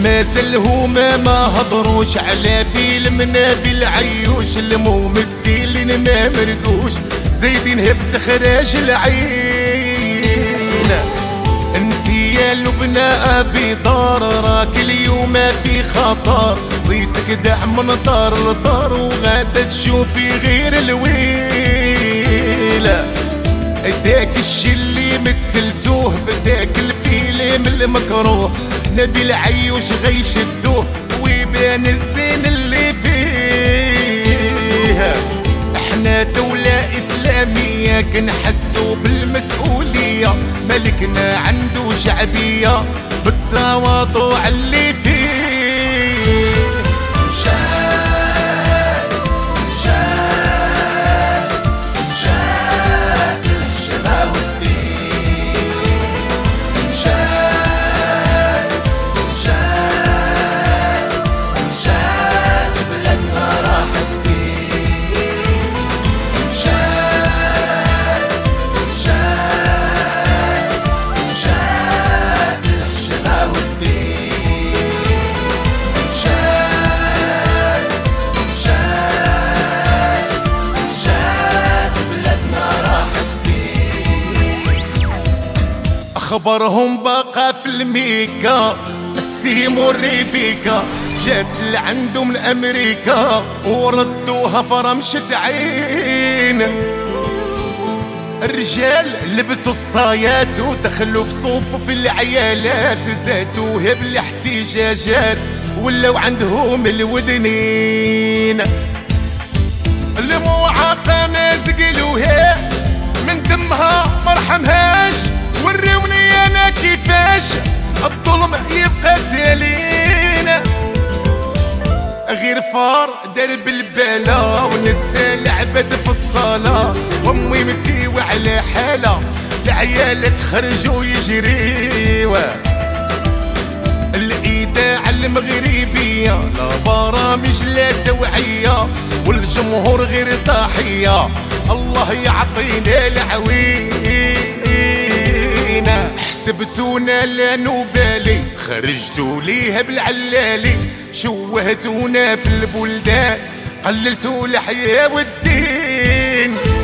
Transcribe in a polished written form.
مازال ما هضروش على فيلم نبيل عيوش، الممثلين ما مرقوش زايدين بتخراج العين. انتي يا لبنى ابي دار راك اليوم في خطر، زيتك دع من دار لدار وغادا تشوفي غير الويله. داك الشي اللي مثلتوه بداك الفيلم المكروه، نبيل عيوش غيشدوه ويبان الزين اللي فيه. احنا دولة اسلامية كنحسو بالمسؤولية، ملكنا عنده شعبية بالتواضع اللي فيه. خبرهم بقى في الميكا، السيم والريبيكا جات لعندهم من امريكا وردوها فرمشة عين. الرجال لبسوا الصايات ودخلوا في صفوف العيالات، زادوها بالاحتجاجات ولو عندهم الودنين. المعاقة ما زقلوها من دمها مرحمهاش، وروني انا كيفاش الظلم يبقى تالينا. غير فار درب البلا ونزل عبد في الصلاة، وامي متيوة على حالة العيال تخرجوا يجريوا. الاذاعة المغربية لا برامج لا توعية، والجمهور غير ضحية الله يعطينا العوين. حسبتونا لا نبالي خرجتوا ليها بالعلالي، شوهتونا في البلدان قللتوا الحياة والدين.